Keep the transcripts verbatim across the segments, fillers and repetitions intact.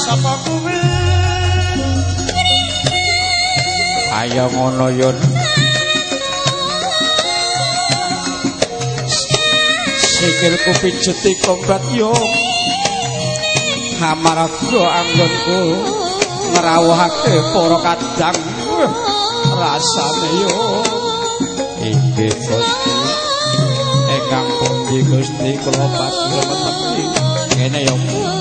sapa kuwi ayo ngono yun sikilku pijuti kombat yo amarga anggonku ngrawuhake para kadang rasane yo inggih Gusti ingkang pundi Gusti kula patur tepi kene yo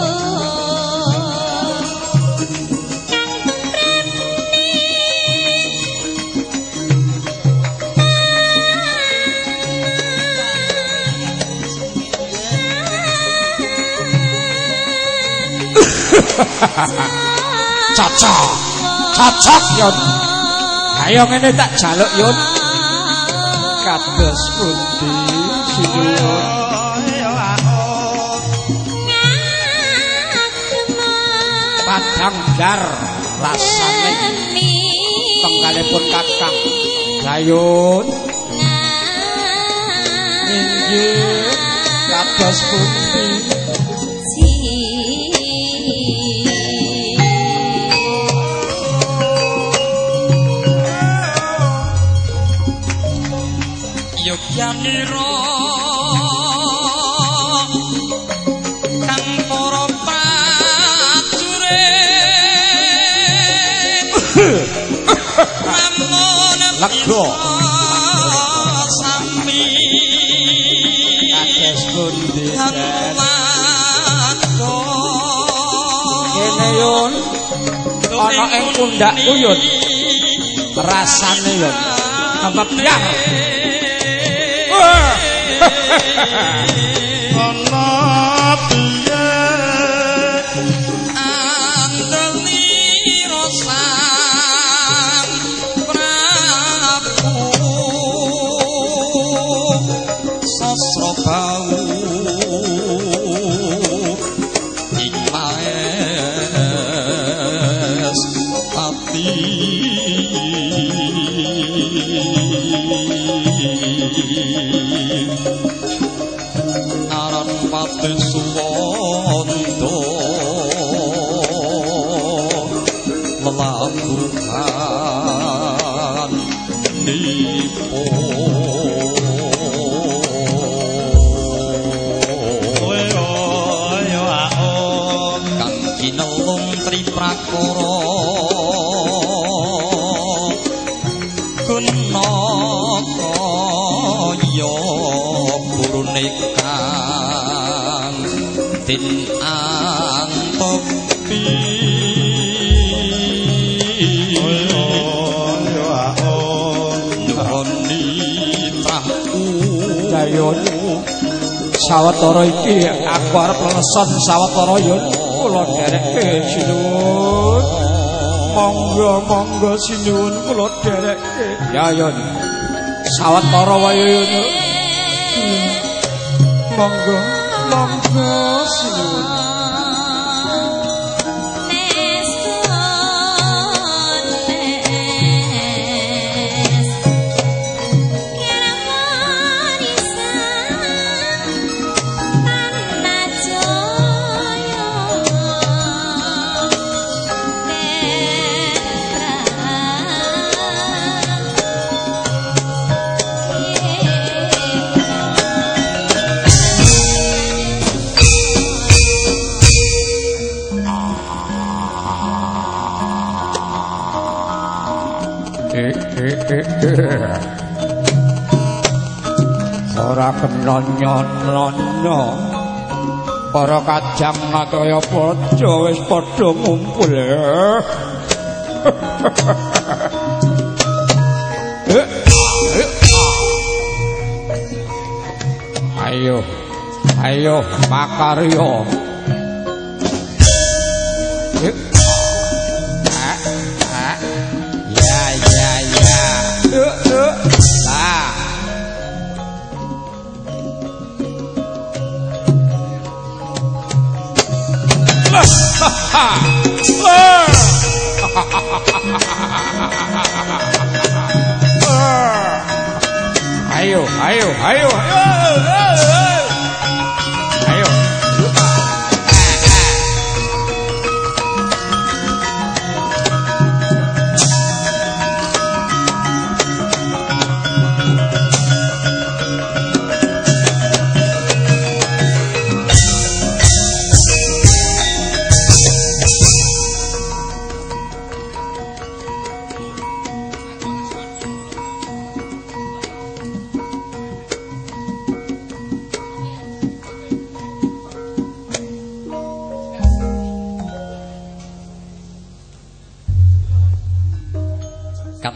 cocok cocok yun ayo ngene tak jaluk yun kados pundi sinuwun padang dar rasane tenggalipun kakang gayun inggih kados pundi Yaniro kang para prajurit lamun lega sami kados pundi kene yun ana ing pundakku yun rasane yun kemebyah ana piye andeli rosan Prabu sasra bau imaes ati aran pati suwanda lelabuhan nipo kang kinelung triprakara gunakaya burune kang tin antepi nuhoni trahu gayun sawetara iki aku arep leson sawetara yun kula dereke sinuwun monggo monggo sinuwun kula dereke ya yun sawetara wae yun monggo monggo sinuwun ora kena nyono para kajang kaya padha wis padha ngumpul ayo ayo makarya ya ya ya lah ayo ayo ayo ayo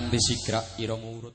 bisigra ira murut